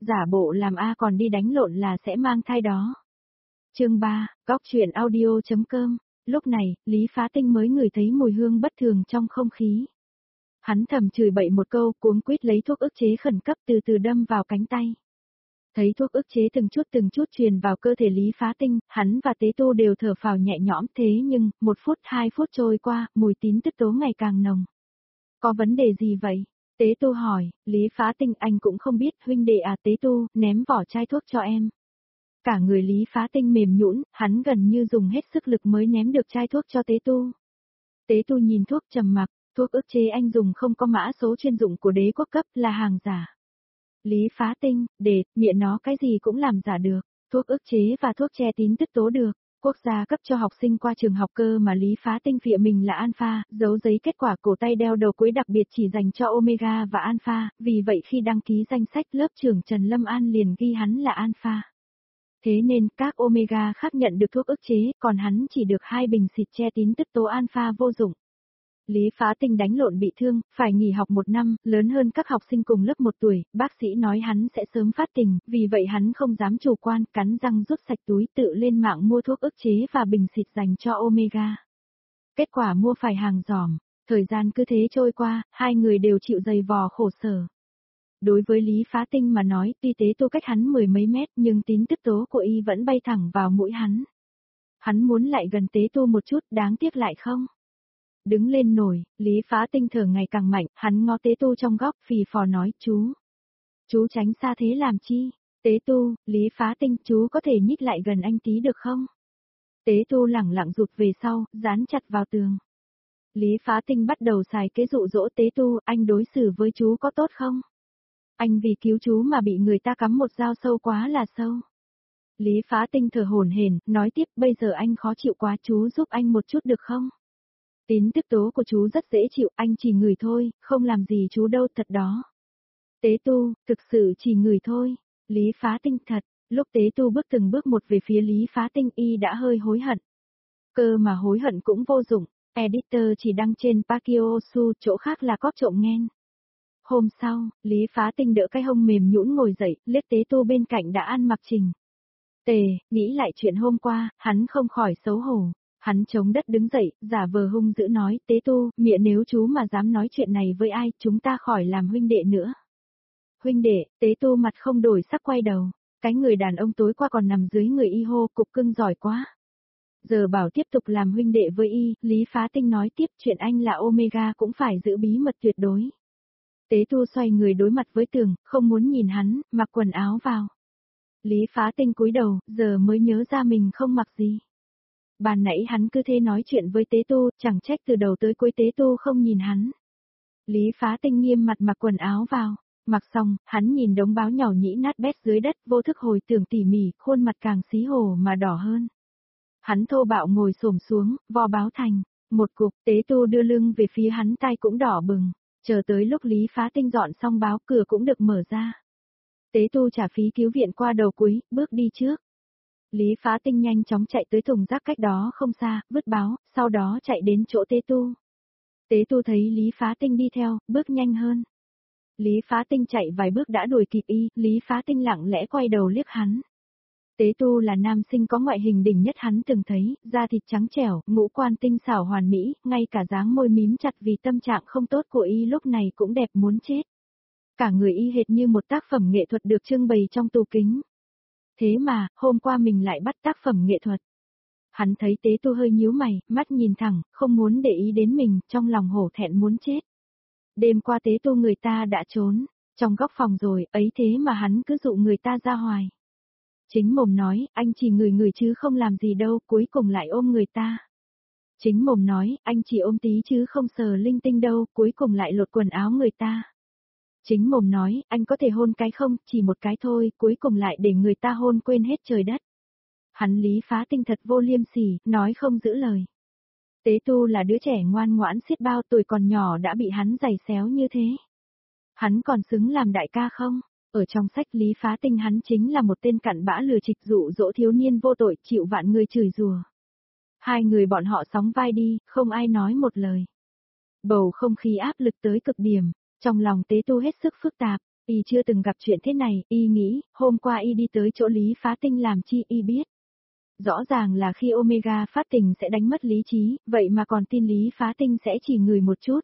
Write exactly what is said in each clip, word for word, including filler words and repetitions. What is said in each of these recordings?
giả bộ làm A còn đi đánh lộn là sẽ mang thai đó. Chương ba, góc truyện audio.com. Lúc này, Lý Phá Tinh mới ngửi thấy mùi hương bất thường trong không khí. Hắn thầm chửi bậy một câu, cuống quýt lấy thuốc ức chế khẩn cấp từ từ đâm vào cánh tay. Thấy thuốc ức chế từng chút từng chút truyền vào cơ thể Lý Phá Tinh, hắn và Tế Tu đều thở phào nhẹ nhõm, thế nhưng, một phút hai phút trôi qua, mùi tín tức tố ngày càng nồng. Có vấn đề gì vậy? Tế Tu hỏi. Lý Phá Tinh, anh cũng không biết, huynh đệ à? Tế Tu, ném vỏ chai thuốc cho em. Cả người Lý Phá Tinh mềm nhũn, hắn gần như dùng hết sức lực mới ném được chai thuốc cho Tế Tu. Tế Tu nhìn thuốc trầm mặc, thuốc ức chế anh dùng không có mã số chuyên dụng của đế quốc cấp, là hàng giả. Lý Phá Tinh, để, miệng nó cái gì cũng làm giả được, thuốc ức chế và thuốc che tín tức tố được, quốc gia cấp cho học sinh qua trường học cơ mà Lý Phá Tinh phịa mình là alpha, giấu giấy kết quả cổ tay đeo đầu cuối đặc biệt chỉ dành cho omega và alpha, vì vậy khi đăng ký danh sách lớp trưởng Trần Lâm An liền ghi hắn là alpha. Thế nên các omega khác nhận được thuốc ức chế, còn hắn chỉ được hai bình xịt che tín tức tố alpha vô dụng. Lý Phá Tinh đánh lộn bị thương, phải nghỉ học một năm, lớn hơn các học sinh cùng lớp một tuổi, bác sĩ nói hắn sẽ sớm phát tình, vì vậy hắn không dám chủ quan, cắn răng rút sạch túi tự lên mạng mua thuốc ức chế và bình xịt dành cho omega. Kết quả mua phải hàng giỏm, thời gian cứ thế trôi qua, hai người đều chịu dày vò khổ sở. Đối với Lý Phá Tinh mà nói, tuy Tế Tu cách hắn mười mấy mét nhưng tín tức tố của y vẫn bay thẳng vào mũi hắn. Hắn muốn lại gần Tế Tu một chút, đáng tiếc lại không. Đứng lên nổi, Lý Phá Tinh thở ngày càng mạnh, hắn ngó Tế Tu trong góc, phì phò nói, chú. Chú tránh xa thế làm chi? Tế Tu, Lý Phá Tinh, chú có thể nhích lại gần anh tí được không? Tế Tu lẳng lặng rụt về sau, dán chặt vào tường. Lý Phá Tinh bắt đầu xài kế dụ dỗ Tế Tu, anh đối xử với chú có tốt không? Anh vì cứu chú mà bị người ta cắm một dao sâu quá là sâu. Lý Phá Tinh thở hổn hển, nói tiếp, bây giờ anh khó chịu quá, chú giúp anh một chút được không? Tín tức tố của chú rất dễ chịu, anh chỉ ngửi thôi, không làm gì chú đâu, thật đó. Tế Tu, thực sự chỉ ngửi thôi. Lý Phá Tinh, thật. Lúc Tế Tu bước từng bước một về phía Lý Phá Tinh, y đã hơi hối hận. Cơ mà hối hận cũng vô dụng, editor chỉ đăng trên Pakiosu, chỗ khác là cóp trộm nghen. Hôm sau, Lý Phá Tinh đỡ cái hông mềm nhũn ngồi dậy, liếc Tế Tu bên cạnh đã ăn mặc chỉnh tề, nghĩ lại chuyện hôm qua, hắn không khỏi xấu hổ. Hắn chống đất đứng dậy, giả vờ hung dữ nói, Tế Tu, mẹ nếu chú mà dám nói chuyện này với ai, chúng ta khỏi làm huynh đệ nữa. Huynh đệ, Tế Tu mặt không đổi sắc quay đầu, cái người đàn ông tối qua còn nằm dưới người y hô, cục cưng giỏi quá. Giờ bảo tiếp tục làm huynh đệ với y, Lý Phá Tinh nói tiếp, chuyện anh là omega cũng phải giữ bí mật tuyệt đối. Tế Tu xoay người đối mặt với tường, không muốn nhìn hắn, mặc quần áo vào. Lý Phá Tinh cúi đầu, giờ mới nhớ ra mình không mặc gì. Ban nãy hắn cứ thế nói chuyện với Tế Tu, chẳng trách từ đầu tới cuối Tế Tu không nhìn hắn. Lý Phá Tinh nghiêm mặt mặc quần áo vào, mặc xong, hắn nhìn đống báo nhỏ nhĩ nát bét dưới đất, vô thức hồi tưởng tỉ mỉ, khuôn mặt càng xí hổ mà đỏ hơn. Hắn thô bạo ngồi xổm xuống, vo báo thành một cục, Tế Tu đưa lưng về phía hắn, tai cũng đỏ bừng, chờ tới lúc Lý Phá Tinh dọn xong báo, cửa cũng được mở ra. Tế Tu trả phí cứu viện qua đầu cuối, bước đi trước. Lý Phá Tinh nhanh chóng chạy tới thùng rác cách đó không xa, vứt báo, sau đó chạy đến chỗ Tế Tu. Tế Tu thấy Lý Phá Tinh đi theo, bước nhanh hơn. Lý Phá Tinh chạy vài bước đã đuổi kịp y, Lý Phá Tinh lặng lẽ quay đầu liếc hắn. Tế Tu là nam sinh có ngoại hình đỉnh nhất hắn từng thấy, da thịt trắng trẻo, ngũ quan tinh xảo hoàn mỹ, ngay cả dáng môi mím chặt vì tâm trạng không tốt của y lúc này cũng đẹp muốn chết. Cả người y hệt như một tác phẩm nghệ thuật được trưng bày trong tủ kính. Thế mà, hôm qua mình lại bắt tác phẩm nghệ thuật. Hắn thấy Tế Tu hơi nhíu mày, mắt nhìn thẳng, không muốn để ý đến mình, trong lòng hổ thẹn muốn chết. Đêm qua Tế Tu người ta đã trốn, trong góc phòng rồi, ấy thế mà hắn cứ dụ người ta ra hoài. Chính mồm nói, anh chỉ ngửi ngửi chứ không làm gì đâu, cuối cùng lại ôm người ta. Chính mồm nói, anh chỉ ôm tí chứ không sờ linh tinh đâu, cuối cùng lại lột quần áo người ta. Chính mồm nói, anh có thể hôn cái không, chỉ một cái thôi, cuối cùng lại để người ta hôn quên hết trời đất. Hắn Lý Phá Tinh thật vô liêm sỉ, nói không giữ lời. Tế Tu là đứa trẻ ngoan ngoãn xiết bao, tuổi còn nhỏ đã bị hắn giày xéo như thế. Hắn còn xứng làm đại ca không? Ở trong sách Lý Phá Tinh hắn chính là một tên cặn bã lừa trịch dụ dỗ thiếu niên vô tội, chịu vạn người chửi rủa. Hai người bọn họ sóng vai đi, không ai nói một lời. Bầu không khí áp lực tới cực điểm, trong lòng Tế Tu hết sức phức tạp, Y chưa từng gặp chuyện thế này, Y nghĩ, hôm qua Y đi tới chỗ Lý Phá Tinh làm chi Y biết. Rõ ràng là khi Omega phát tình sẽ đánh mất lý trí, vậy mà còn tin Lý Phá Tinh sẽ chỉ ngửi một chút.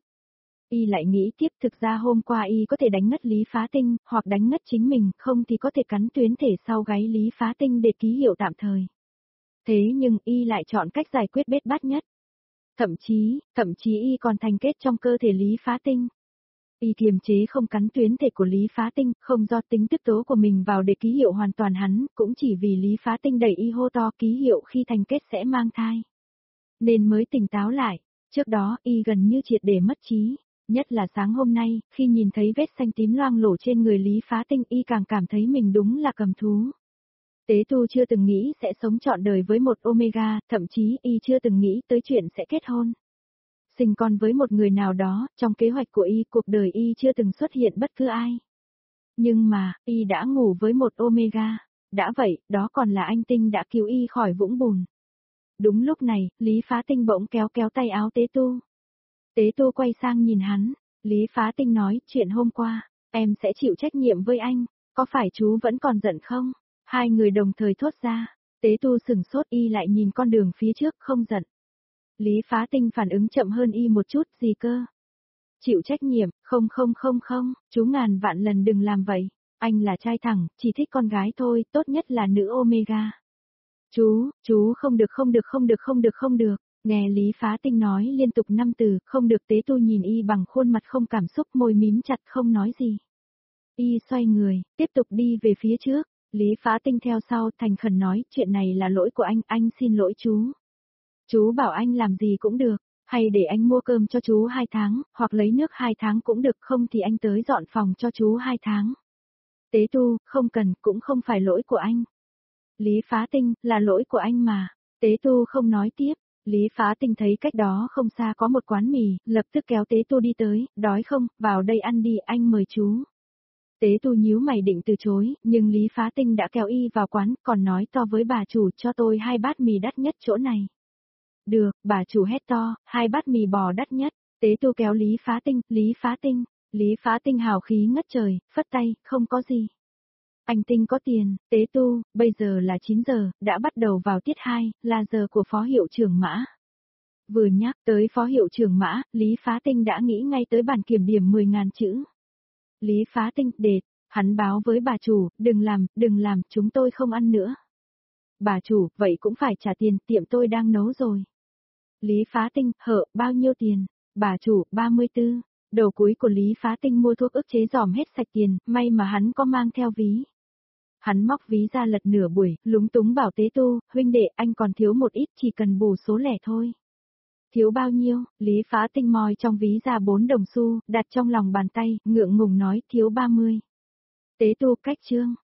Y lại nghĩ tiếp thực ra hôm qua Y có thể đánh ngất Lý Phá Tinh, hoặc đánh ngất chính mình, không thì có thể cắn tuyến thể sau gáy Lý Phá Tinh để ký hiệu tạm thời. Thế nhưng Y lại chọn cách giải quyết bết bát nhất. Thậm chí, thậm chí Y còn thành kết trong cơ thể Lý Phá Tinh. Y kiềm chế không cắn tuyến thể của Lý Phá Tinh, không do tính tức tố của mình vào để ký hiệu hoàn toàn hắn, cũng chỉ vì Lý Phá Tinh đẩy Y hô to ký hiệu khi thành kết sẽ mang thai. Nên mới tỉnh táo lại, trước đó Y gần như triệt để mất trí, nhất là sáng hôm nay, khi nhìn thấy vết xanh tím loang lổ trên người Lý Phá Tinh Y càng cảm thấy mình đúng là cầm thú. Tế Tu chưa từng nghĩ sẽ sống trọn đời với một Omega, thậm chí Y chưa từng nghĩ tới chuyện sẽ kết hôn. Sinh con với một người nào đó, trong kế hoạch của Y, cuộc đời Y chưa từng xuất hiện bất cứ ai. Nhưng mà, Y đã ngủ với một Omega. Đã vậy, đó còn là anh Tinh đã cứu Y khỏi vũng bùn. Đúng lúc này, Lý Phá Tinh bỗng kéo kéo tay áo Tế Tu. Tế Tu quay sang nhìn hắn. Lý Phá Tinh nói, chuyện hôm qua, em sẽ chịu trách nhiệm với anh. Có phải chú vẫn còn giận không? Hai người đồng thời thốt ra. Tế Tu sừng sốt Y lại nhìn con đường phía trước không giận. Lý Phá Tinh phản ứng chậm hơn Y một chút, gì cơ? Chịu trách nhiệm, không không không không, chú ngàn vạn lần đừng làm vậy. Anh là trai thẳng, chỉ thích con gái thôi, tốt nhất là nữ Omega. Chú, chú không được không được không được không được không được. Nghe Lý Phá Tinh nói liên tục năm từ, không được. Tế Tu nhìn Y bằng khuôn mặt không cảm xúc, môi mím chặt không nói gì. Y xoay người, tiếp tục đi về phía trước. Lý Phá Tinh theo sau thành khẩn nói, chuyện này là lỗi của anh, anh xin lỗi chú. Chú bảo anh làm gì cũng được, hay để anh mua cơm cho chú hai tháng, hoặc lấy nước hai tháng cũng được, không thì anh tới dọn phòng cho chú hai tháng. Tế Tu, không cần, cũng không phải lỗi của anh. Lý Phá Tinh, là lỗi của anh mà. Tế Tu không nói tiếp. Lý Phá Tinh thấy cách đó không xa có một quán mì, lập tức kéo Tế Tu đi tới, đói không, vào đây ăn đi, anh mời chú. Tế Tu nhíu mày định từ chối, nhưng Lý Phá Tinh đã kéo Y vào quán, còn nói to với bà chủ cho tôi hai bát mì đắt nhất chỗ này. Được, bà chủ hét to, hai bát mì bò đắt nhất. Tế Tu kéo Lý Phá Tinh, Lý Phá Tinh. Lý Phá Tinh hào khí ngất trời, phất tay, không có gì. Anh Tinh có tiền. Tế Tu, bây giờ là chín giờ, đã bắt đầu vào tiết hai, là giờ của phó hiệu trưởng Mã. Vừa nhắc tới phó hiệu trưởng Mã, Lý Phá Tinh đã nghĩ ngay tới bản kiểm điểm mười nghìn chữ. Lý Phá Tinh, đệt, hắn báo với bà chủ, đừng làm, đừng làm, chúng tôi không ăn nữa. Bà chủ, vậy cũng phải trả tiền, tiệm tôi đang nấu rồi. Lý Phá Tinh, hợ, bao nhiêu tiền? Bà chủ, ba mươi tư. Đầu cuối của Lý Phá Tinh mua thuốc ức chế giòm hết sạch tiền, may mà hắn có mang theo ví. Hắn móc ví ra lật nửa buổi, lúng túng bảo Tế Tu, huynh đệ, anh còn thiếu một ít, chỉ cần bù số lẻ thôi. Thiếu bao nhiêu? Lý Phá Tinh moi trong ví ra bốn đồng xu, đặt trong lòng bàn tay, ngượng ngùng nói, thiếu ba mươi. Tế Tu, cách trương.